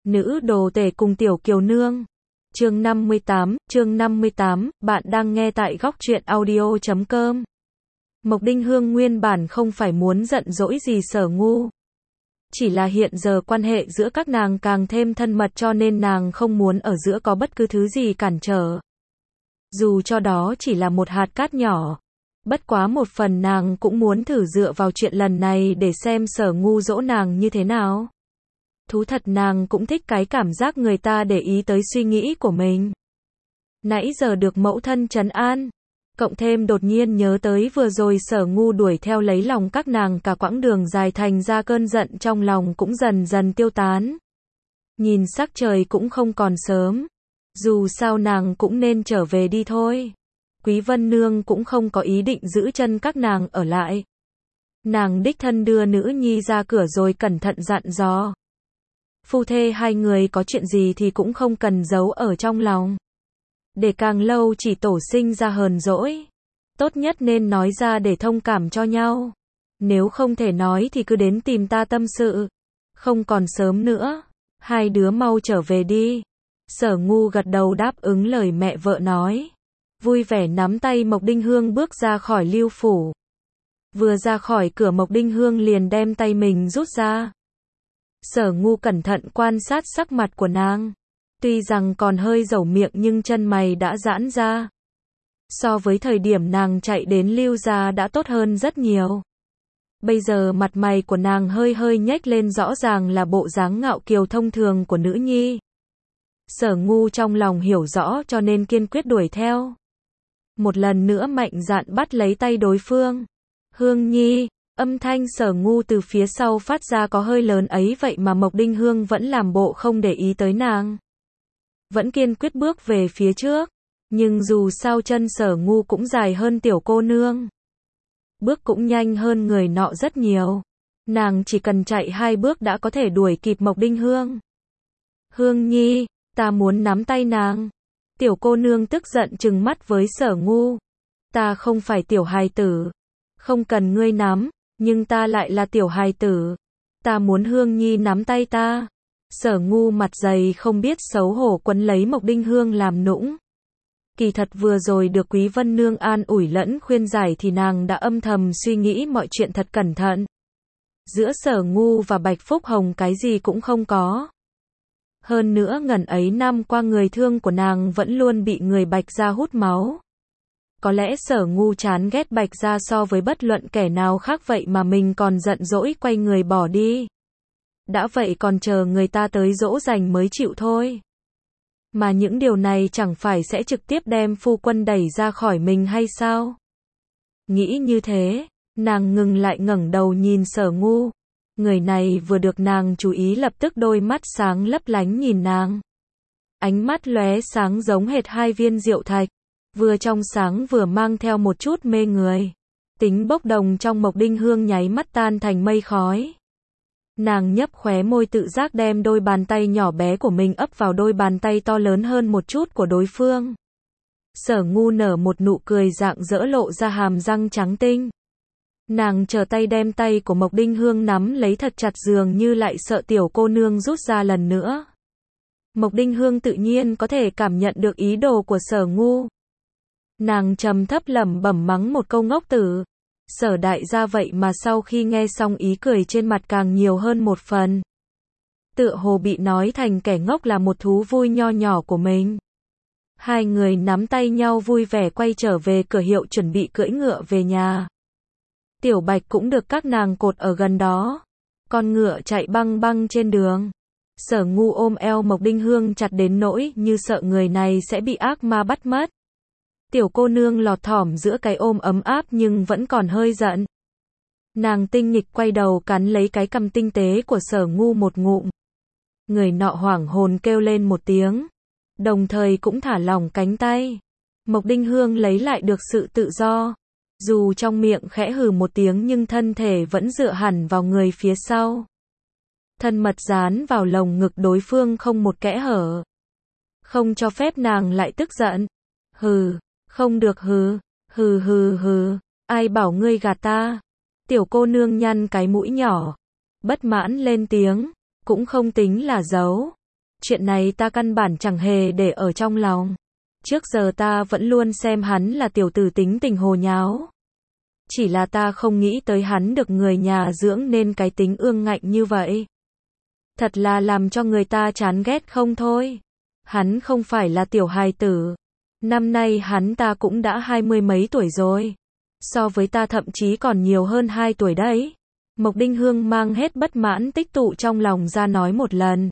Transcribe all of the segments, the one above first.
Nữ đồ tể cùng tiểu kiều nương. Chương 58, bạn đang nghe tại góc truyện audio.com. Mộc Đinh Hương nguyên bản không phải muốn giận dỗi gì Sở Ngu. Chỉ là hiện giờ quan hệ giữa các nàng càng thêm thân mật cho nên nàng không muốn ở giữa có bất cứ thứ gì cản trở. Dù cho đó chỉ là một hạt cát nhỏ. Bất quá một phần nàng cũng muốn thử dựa vào chuyện lần này để xem Sở Ngu dỗ nàng như thế nào. Thú thật nàng cũng thích cái cảm giác người ta để ý tới suy nghĩ của mình. Nãy giờ được mẫu thân trấn an, cộng thêm đột nhiên nhớ tới vừa rồi Sở Ngu đuổi theo lấy lòng các nàng cả quãng đường dài, thành ra cơn giận trong lòng cũng dần dần tiêu tán. Nhìn sắc trời cũng không còn sớm, dù sao nàng cũng nên trở về đi thôi. Quý Vân Nương cũng không có ý định giữ chân các nàng ở lại. Nàng đích thân đưa nữ nhi ra cửa rồi cẩn thận dặn dò. Phu thê hai người có chuyện gì thì cũng không cần giấu ở trong lòng. Để càng lâu chỉ tổ sinh ra hờn dỗi. Tốt nhất nên nói ra để thông cảm cho nhau. Nếu không thể nói thì cứ đến tìm ta tâm sự. Không còn sớm nữa. Hai đứa mau trở về đi. Sở Ngu gật đầu đáp ứng lời mẹ vợ nói. Vui vẻ nắm tay Mộc Đinh Hương bước ra khỏi Lưu phủ. Vừa ra khỏi cửa Mộc Đinh Hương liền đem tay mình rút ra. Sở Ngu cẩn thận quan sát sắc mặt của nàng. Tuy rằng còn hơi dẩu miệng nhưng chân mày đã giãn ra. So với thời điểm nàng chạy đến Lưu gia đã tốt hơn rất nhiều. Bây giờ mặt mày của nàng hơi hơi nhếch lên, rõ ràng là bộ dáng ngạo kiều thông thường của nữ nhi. Sở Ngu trong lòng hiểu rõ cho nên kiên quyết đuổi theo. Một lần nữa mạnh dạn bắt lấy tay đối phương. Hương Nhi. Âm thanh Sở Ngu từ phía sau phát ra có hơi lớn ấy vậy mà Mộc Đinh Hương vẫn làm bộ không để ý tới nàng. Vẫn kiên quyết bước về phía trước. Nhưng dù sao chân Sở Ngu cũng dài hơn tiểu cô nương. Bước cũng nhanh hơn người nọ rất nhiều. Nàng chỉ cần chạy 2 bước đã có thể đuổi kịp Mộc Đinh Hương. Hương Nhi, ta muốn nắm tay nàng. Tiểu cô nương tức giận trừng mắt với Sở Ngu. Ta không phải tiểu hài tử. Không cần ngươi nắm. Nhưng ta lại là tiểu hài tử. Ta muốn Hương Nhi nắm tay ta. Sở Ngu mặt dày không biết xấu hổ quấn lấy Mộc Đinh Hương làm nũng. Kỳ thật vừa rồi được Quý Vân Nương an ủi lẫn khuyên giải thì nàng đã âm thầm suy nghĩ mọi chuyện thật cẩn thận. Giữa Sở Ngu và Bạch Phúc Hồng cái gì cũng không có. Hơn nữa ngần ấy năm qua người thương của nàng vẫn luôn bị người Bạch gia hút máu. Có lẽ Sở Ngu chán ghét Bạch gia so với bất luận kẻ nào khác vậy mà mình còn giận dỗi quay người bỏ đi. Đã vậy còn chờ người ta tới dỗ dành mới chịu thôi. Mà những điều này chẳng phải sẽ trực tiếp đem phu quân đẩy ra khỏi mình hay sao? Nghĩ như thế, nàng ngừng lại ngẩng đầu nhìn Sở Ngu. Người này vừa được nàng chú ý lập tức đôi mắt sáng lấp lánh nhìn nàng. Ánh mắt lóe sáng giống hệt 2 viên diệu thạch. Vừa trong sáng vừa mang theo một chút mê người. Tính bốc đồng trong Mộc Đinh Hương nháy mắt tan thành mây khói. Nàng nhấp khóe môi tự giác đem đôi bàn tay nhỏ bé của mình ấp vào đôi bàn tay to lớn hơn một chút của đối phương. Sở Ngu nở một nụ cười rạng rỡ lộ ra hàm răng trắng tinh. Nàng trở tay đem tay của Mộc Đinh Hương nắm lấy thật chặt dường như lại sợ tiểu cô nương rút ra lần nữa. Mộc Đinh Hương tự nhiên có thể cảm nhận được ý đồ của Sở Ngu. Nàng trầm thấp lẩm bẩm mắng một câu ngốc tử. Sở đại gia vậy mà sau khi nghe xong ý cười trên mặt càng nhiều hơn một phần. Tựa hồ bị nói thành kẻ ngốc là một thú vui nho nhỏ của mình. Hai người nắm tay nhau vui vẻ quay trở về cửa hiệu chuẩn bị cưỡi ngựa về nhà. Tiểu Bạch cũng được các nàng cột ở gần đó. Con ngựa chạy băng băng trên đường. Sở Ngu ôm eo Mộc Đinh Hương chặt đến nỗi như sợ người này sẽ bị ác ma bắt mất. Tiểu cô nương lọt thỏm giữa cái ôm ấm áp nhưng vẫn còn hơi giận. Nàng tinh nghịch quay đầu cắn lấy cái cằm tinh tế của Sở Ngu một ngụm. Người nọ hoảng hồn kêu lên một tiếng. Đồng thời cũng thả lỏng cánh tay. Mộc Đinh Hương lấy lại được sự tự do. Dù trong miệng khẽ hừ một tiếng nhưng thân thể vẫn dựa hẳn vào người phía sau. Thân mật dán vào lồng ngực đối phương không một kẽ hở. Không cho phép nàng lại tức giận. Hừ. Không được hừ, hừ hừ hừ, ai bảo ngươi gạt ta? Tiểu cô nương nhăn cái mũi nhỏ, bất mãn lên tiếng, cũng không tính là giấu. Chuyện này ta căn bản chẳng hề để ở trong lòng. Trước giờ ta vẫn luôn xem hắn là tiểu tử tính tình hồ nháo. Chỉ là ta không nghĩ tới hắn được người nhà dưỡng nên cái tính ương ngạnh như vậy. Thật là làm cho người ta chán ghét không thôi. Hắn không phải là tiểu hài tử. Năm nay hắn ta cũng đã 20 mấy tuổi rồi. So với ta thậm chí còn nhiều hơn 2 tuổi đấy. Mộc Đinh Hương mang hết bất mãn tích tụ trong lòng ra nói một lần.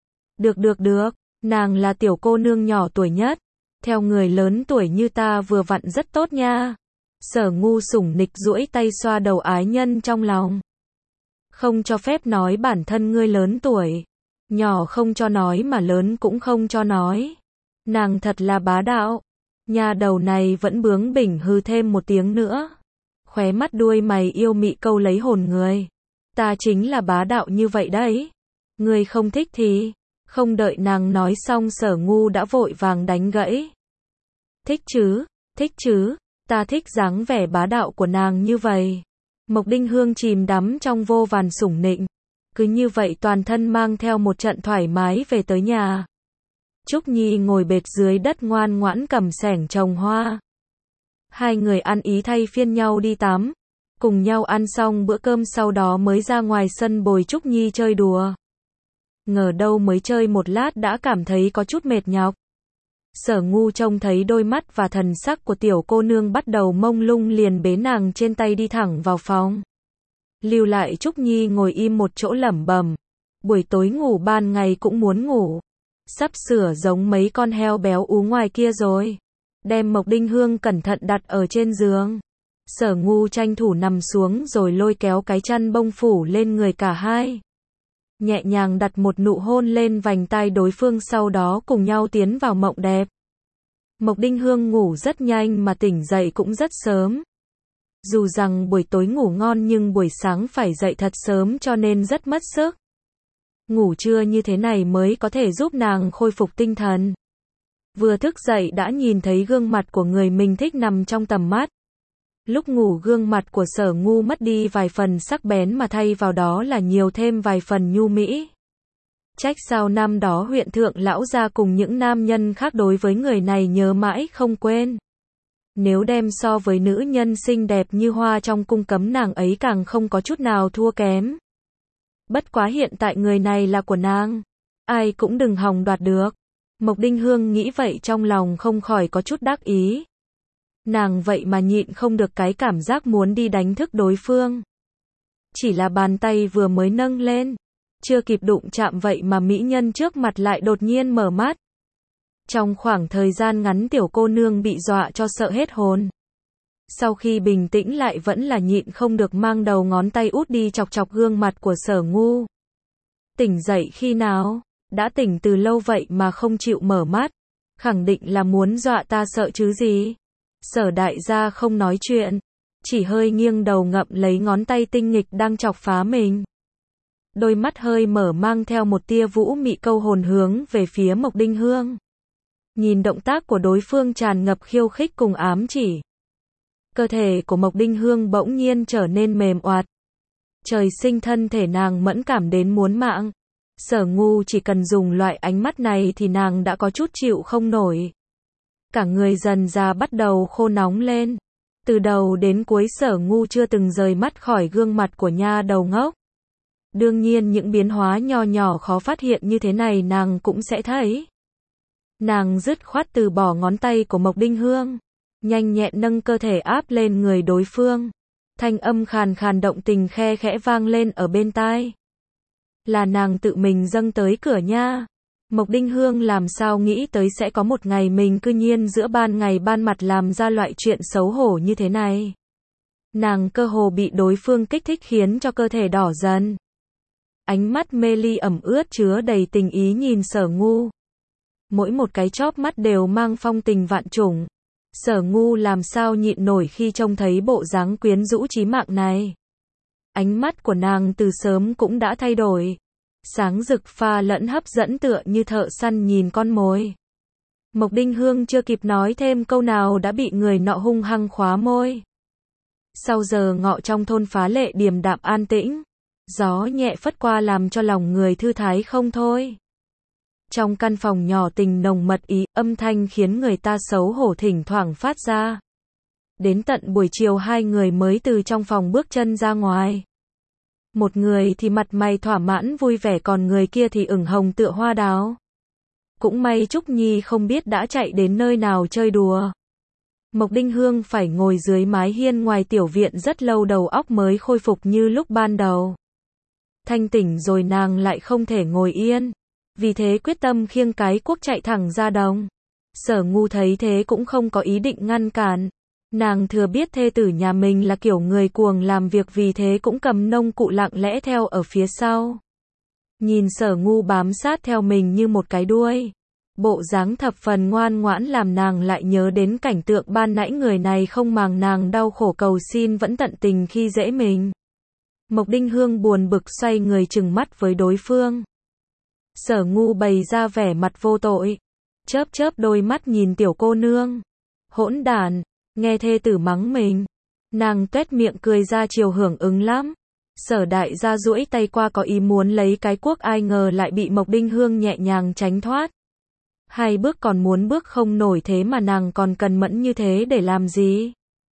Được, nàng là tiểu cô nương nhỏ tuổi nhất. Theo người lớn tuổi như ta vừa vặn rất tốt nha. Sở Ngu sủng nịch duỗi tay xoa đầu ái nhân trong lòng. Không cho phép nói bản thân ngươi lớn tuổi. Nhỏ không cho nói mà lớn cũng không cho nói. Nàng thật là bá đạo. Nhà đầu này vẫn bướng bỉnh hư thêm một tiếng nữa. Khóe mắt đuôi mày yêu mị câu lấy hồn người. Ta chính là bá đạo như vậy đấy. Ngươi không thích thì... Không đợi nàng nói xong Sở Ngu đã vội vàng đánh gãy. Thích chứ, ta thích dáng vẻ bá đạo của nàng như vậy. Mộc Đinh Hương chìm đắm trong vô vàn sủng nịnh. Cứ như vậy toàn thân mang theo một trận thoải mái về tới nhà. Trúc Nhi ngồi bệt dưới đất ngoan ngoãn cầm xẻng trồng hoa. Hai người ăn ý thay phiên nhau đi tắm. Cùng nhau ăn xong bữa cơm sau đó mới ra ngoài sân bồi Trúc Nhi chơi đùa. Ngờ đâu mới chơi một lát đã cảm thấy có chút mệt nhọc. Sở Ngu trông thấy đôi mắt và thần sắc của tiểu cô nương bắt đầu mông lung liền bế nàng trên tay đi thẳng vào phòng. Lưu lại Trúc Nhi ngồi im một chỗ lẩm bẩm. Buổi tối ngủ ban ngày cũng muốn ngủ. Sắp sửa giống mấy con heo béo ú ngoài kia rồi. Đem Mộc Đinh Hương cẩn thận đặt ở trên giường. Sở Ngu tranh thủ nằm xuống rồi lôi kéo cái chăn bông phủ lên người cả hai. Nhẹ nhàng đặt một nụ hôn lên vành tai đối phương sau đó cùng nhau tiến vào mộng đẹp. Mộc Đinh Hương ngủ rất nhanh mà tỉnh dậy cũng rất sớm. Dù rằng buổi tối ngủ ngon nhưng buổi sáng phải dậy thật sớm cho nên rất mất sức. Ngủ trưa như thế này mới có thể giúp nàng khôi phục tinh thần. Vừa thức dậy đã nhìn thấy gương mặt của người mình thích nằm trong tầm mắt. Lúc ngủ gương mặt của Sở Ngu mất đi vài phần sắc bén mà thay vào đó là nhiều thêm vài phần nhu mỹ. Trách sao năm đó huyện thượng lão gia cùng những nam nhân khác đối với người này nhớ mãi không quên. Nếu đem so với nữ nhân xinh đẹp như hoa trong cung cấm nàng ấy càng không có chút nào thua kém. Bất quá hiện tại người này là của nàng. Ai cũng đừng hòng đoạt được. Mộc Đinh Hương nghĩ vậy trong lòng không khỏi có chút đắc ý. Nàng vậy mà nhịn không được cái cảm giác muốn đi đánh thức đối phương. Chỉ là bàn tay vừa mới nâng lên. Chưa kịp đụng chạm vậy mà mỹ nhân trước mặt lại đột nhiên mở mắt. Trong khoảng thời gian ngắn tiểu cô nương bị dọa cho sợ hết hồn. Sau khi bình tĩnh lại vẫn là nhịn không được mang đầu ngón tay út đi chọc chọc gương mặt của Sở Ngu. Tỉnh dậy khi nào? Đã tỉnh từ lâu vậy mà không chịu mở mắt. Khẳng định là muốn dọa ta sợ chứ gì. Sở đại gia không nói chuyện. Chỉ hơi nghiêng đầu ngậm lấy ngón tay tinh nghịch đang chọc phá mình. Đôi mắt hơi mở mang theo một tia vũ mị câu hồn hướng về phía Mộc Đinh Hương. Nhìn động tác của đối phương tràn ngập khiêu khích cùng ám chỉ. Cơ thể của Mộc Đinh Hương bỗng nhiên trở nên mềm oạt. Trời sinh thân thể nàng mẫn cảm đến muốn mạng. Sở Ngu chỉ cần dùng loại ánh mắt này thì nàng đã có chút chịu không nổi. Cả người dần ra bắt đầu khô nóng lên. Từ đầu đến cuối Sở Ngu chưa từng rời mắt khỏi gương mặt của nha đầu ngốc. Đương nhiên những biến hóa nho nhỏ khó phát hiện như thế này nàng cũng sẽ thấy. Nàng dứt khoát từ bỏ ngón tay của Mộc Đinh Hương. Nhanh nhẹn nâng cơ thể áp lên người đối phương. Thanh âm khàn khàn động tình khe khẽ vang lên ở bên tai. Là nàng tự mình dâng tới cửa nha. Mộc Đinh Hương làm sao nghĩ tới sẽ có một ngày mình cư nhiên giữa ban ngày ban mặt làm ra loại chuyện xấu hổ như thế này. Nàng cơ hồ bị đối phương kích thích khiến cho cơ thể đỏ dần. Ánh mắt mê ly ẩm ướt chứa đầy tình ý nhìn Sở Ngu. Mỗi một cái chóp mắt đều mang phong tình vạn trùng. Sở Ngu làm sao nhịn nổi khi trông thấy bộ dáng quyến rũ chí mạng này. Ánh mắt của nàng từ sớm cũng đã thay đổi. Sáng rực pha lẫn hấp dẫn tựa như thợ săn nhìn con mồi. Mộc Đinh Hương chưa kịp nói thêm câu nào đã bị người nọ hung hăng khóa môi. Sau giờ ngọ trong thôn phá lệ điềm đạm an tĩnh. Gió nhẹ phất qua làm cho lòng người thư thái không thôi. Trong căn phòng nhỏ tình nồng mật ý, âm thanh khiến người ta xấu hổ thỉnh thoảng phát ra. Đến tận buổi chiều hai người mới từ trong phòng bước chân ra ngoài. Một người thì mặt mày thỏa mãn vui vẻ còn người kia thì ửng hồng tựa hoa đào. Cũng may Trúc Nhi không biết đã chạy đến nơi nào chơi đùa. Mộc Đinh Hương phải ngồi dưới mái hiên ngoài tiểu viện rất lâu đầu óc mới khôi phục như lúc ban đầu. Thanh tỉnh rồi nàng lại không thể ngồi yên. Vì thế quyết tâm khiêng cái cuốc chạy thẳng ra đồng. Sở Ngu thấy thế cũng không có ý định ngăn cản. Nàng thừa biết thê tử nhà mình là kiểu người cuồng làm việc vì thế cũng cầm nông cụ lặng lẽ theo ở phía sau. Nhìn Sở Ngu bám sát theo mình như một cái đuôi. Bộ dáng thập phần ngoan ngoãn làm nàng lại nhớ đến cảnh tượng ban nãy người này không màng nàng đau khổ cầu xin vẫn tận tình khi dễ mình. Mộc Đinh Hương buồn bực xoay người trừng mắt với đối phương. Sở Ngu bày ra vẻ mặt vô tội. Chớp chớp đôi mắt nhìn tiểu cô nương. Hỗn đản, nghe thê tử mắng mình. Nàng tuét miệng cười ra chiều hưởng ứng lắm. Sở đại gia duỗi tay qua có ý muốn lấy cái cuốc ai ngờ lại bị Mộc Đinh Hương nhẹ nhàng tránh thoát. Hai bước còn muốn bước không nổi thế mà nàng còn cần mẫn như thế để làm gì?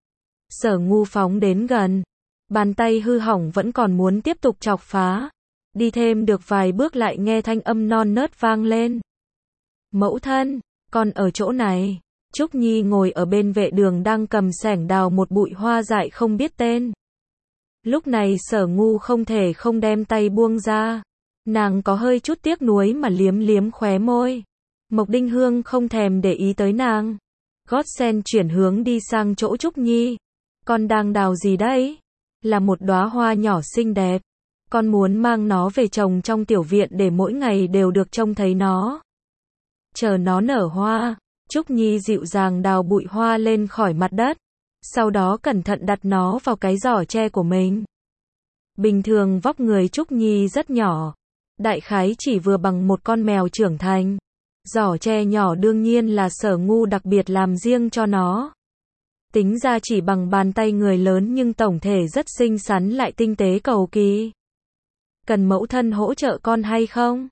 Sở Ngu phóng đến gần. Bàn tay hư hỏng vẫn còn muốn tiếp tục chọc phá. Đi thêm được vài bước lại nghe thanh âm non nớt vang lên. Mẫu thân, con ở chỗ này. Trúc Nhi ngồi ở bên vệ đường đang cầm xẻng đào một bụi hoa dại không biết tên. Lúc này Sở Ngu không thể không đem tay buông ra. Nàng có hơi chút tiếc nuối mà liếm liếm khóe môi. Mộc Đinh Hương không thèm để ý tới nàng. Gót sen chuyển hướng đi sang chỗ Trúc Nhi. Con đang đào gì đấy? Là một đóa hoa nhỏ xinh đẹp. Con muốn mang nó về trồng trong tiểu viện để mỗi ngày đều được trông thấy nó. Chờ nó nở hoa. Trúc Nhi dịu dàng đào bụi hoa lên khỏi mặt đất. Sau đó cẩn thận đặt nó vào cái giỏ tre của mình. Bình thường vóc người Trúc Nhi rất nhỏ. Đại khái chỉ vừa bằng một con mèo trưởng thành. Giỏ tre nhỏ đương nhiên là Sở Ngu đặc biệt làm riêng cho nó. Tính ra chỉ bằng bàn tay người lớn nhưng tổng thể rất xinh xắn lại tinh tế cầu kỳ. Cần mẫu thân hỗ trợ con hay không?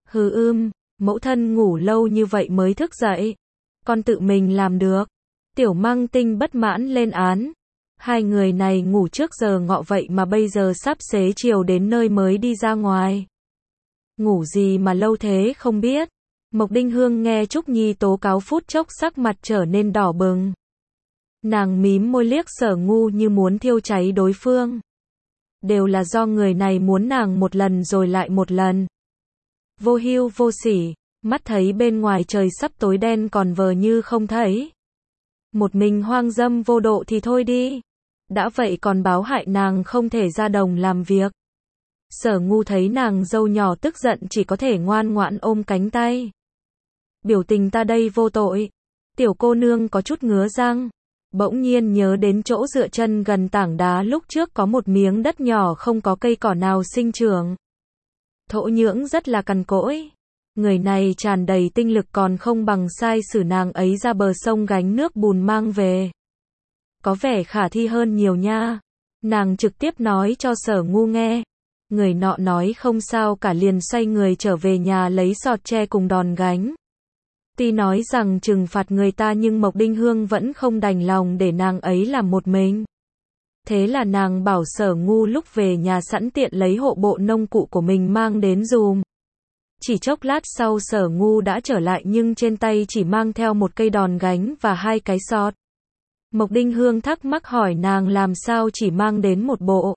Mẫu thân ngủ lâu như vậy mới thức dậy. Con tự mình làm được. Tiểu Mang Tinh bất mãn lên án. Hai người này ngủ trước giờ ngọ vậy mà bây giờ sắp xế chiều đến nơi mới đi ra ngoài. Ngủ gì mà lâu thế không biết. Mộc Đinh Hương nghe Trúc Nhi tố cáo phút chốc sắc mặt trở nên đỏ bừng. Nàng mím môi liếc Sở Ngu như muốn thiêu cháy đối phương. Đều là do người này muốn nàng một lần rồi lại một lần. Vô hưu vô sỉ, mắt thấy bên ngoài trời sắp tối đen còn vờ như không thấy. Một mình hoang dâm vô độ thì thôi đi. Đã vậy còn báo hại nàng không thể ra đồng làm việc. Sở Ngu thấy nàng dâu nhỏ tức giận chỉ có thể ngoan ngoãn ôm cánh tay. Biểu tình ta đây vô tội. Tiểu cô nương có chút ngứa răng. Bỗng nhiên nhớ đến chỗ dựa chân gần tảng đá lúc trước có một miếng đất nhỏ không có cây cỏ nào sinh trưởng. Thổ nhưỡng rất là cằn cỗi. Người này tràn đầy tinh lực còn không bằng sai sử nàng ấy ra bờ sông gánh nước bùn mang về. Có vẻ khả thi hơn nhiều nha. Nàng trực tiếp nói cho Sở Ngu nghe. Người nọ nói không sao cả liền xoay người trở về nhà lấy sọt tre cùng đòn gánh. Tuy nói rằng trừng phạt người ta nhưng Mộc Đinh Hương vẫn không đành lòng để nàng ấy làm một mình. Thế là nàng bảo Sở Ngu lúc về nhà sẵn tiện lấy hộ bộ nông cụ của mình mang đến dùm. Chỉ chốc lát sau Sở Ngu đã trở lại nhưng trên tay chỉ mang theo một cây đòn gánh và hai cái sọt. Mộc Đinh Hương thắc mắc hỏi nàng làm sao chỉ mang đến một bộ.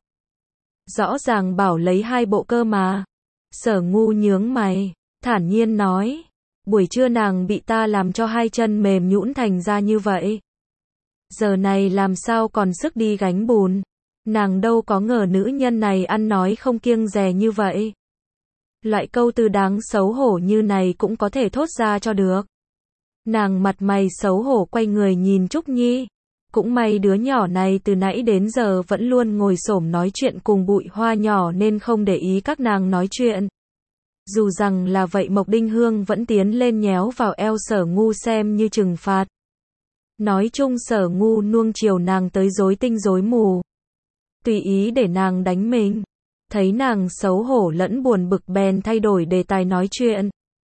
Rõ ràng bảo lấy hai bộ cơ mà. Sở Ngu nhướng mày, thản nhiên nói. Buổi trưa nàng bị ta làm cho hai chân mềm nhũn thành ra như vậy. Giờ này làm sao còn sức đi gánh bùn. Nàng đâu có ngờ nữ nhân này ăn nói không kiêng dè như vậy. Loại câu từ đáng xấu hổ như này cũng có thể thốt ra cho được. Nàng mặt mày xấu hổ quay người nhìn Trúc Nhi. Cũng may đứa nhỏ này từ nãy đến giờ vẫn luôn ngồi xổm nói chuyện cùng bụi hoa nhỏ nên không để ý các nàng nói chuyện. Dù rằng là vậy Mộc Đinh Hương vẫn tiến lên nhéo vào eo Sở Ngu xem như trừng phạt. Nói chung Sở Ngu nuông chiều nàng tới rối tinh rối mù. Tùy ý để nàng đánh mình. Thấy nàng xấu hổ lẫn buồn bực bèn thay đổi đề tài nói chuyện.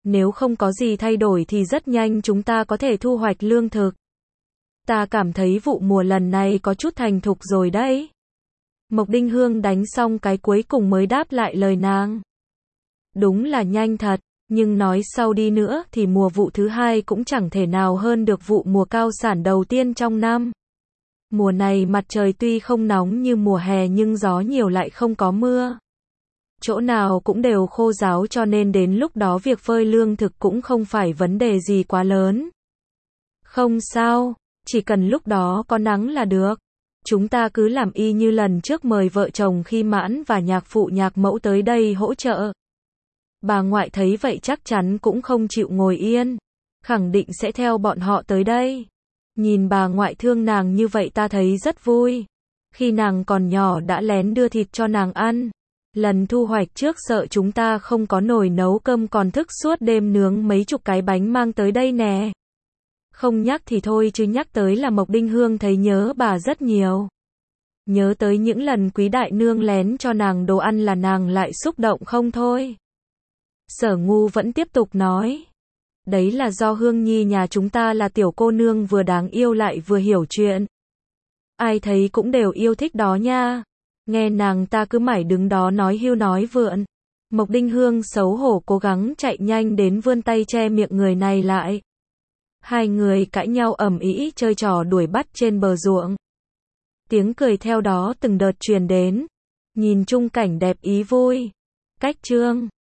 Nếu không có gì thay đổi thì rất nhanh chúng ta có thể thu hoạch lương thực. Ta cảm thấy vụ mùa lần này có chút thành thục rồi đấy. Mộc Đinh Hương đánh xong cái cuối cùng mới đáp lại lời nàng. Đúng là nhanh thật, nhưng nói sau đi nữa thì mùa vụ thứ hai cũng chẳng thể nào hơn được vụ mùa cao sản đầu tiên trong năm. Mùa này mặt trời tuy không nóng như mùa hè nhưng gió nhiều lại không có mưa. Chỗ nào cũng đều khô ráo cho nên đến lúc đó việc phơi lương thực cũng không phải vấn đề gì quá lớn. Không sao, chỉ cần lúc đó có nắng là được. Chúng ta cứ làm y như lần trước mời vợ chồng Khi Mãn và nhạc phụ nhạc mẫu tới đây hỗ trợ. Bà ngoại thấy vậy chắc chắn cũng không chịu ngồi yên. Khẳng định sẽ theo bọn họ tới đây. Nhìn bà ngoại thương nàng như vậy ta thấy rất vui. Khi nàng còn nhỏ đã lén đưa thịt cho nàng ăn. Lần thu hoạch trước sợ chúng ta không có nồi nấu cơm còn thức suốt đêm nướng mấy chục cái bánh mang tới đây nè. Không nhắc thì thôi chứ nhắc tới là Mộc Đinh Hương thấy nhớ bà rất nhiều. Nhớ tới những lần Quý đại nương lén cho nàng đồ ăn là nàng lại xúc động không thôi. Sở Ngu vẫn tiếp tục nói. Đấy là do Hương Nhi nhà chúng ta là tiểu cô nương vừa đáng yêu lại vừa hiểu chuyện. Ai thấy cũng đều yêu thích đó nha. Nghe nàng ta cứ mải đứng đó nói hưu nói vượn. Mộc Đinh Hương xấu hổ cố gắng chạy nhanh đến vươn tay che miệng người này lại. Hai người cãi nhau ầm ĩ chơi trò đuổi bắt trên bờ ruộng. Tiếng cười theo đó từng đợt truyền đến. Nhìn chung cảnh đẹp ý vui. Cách chương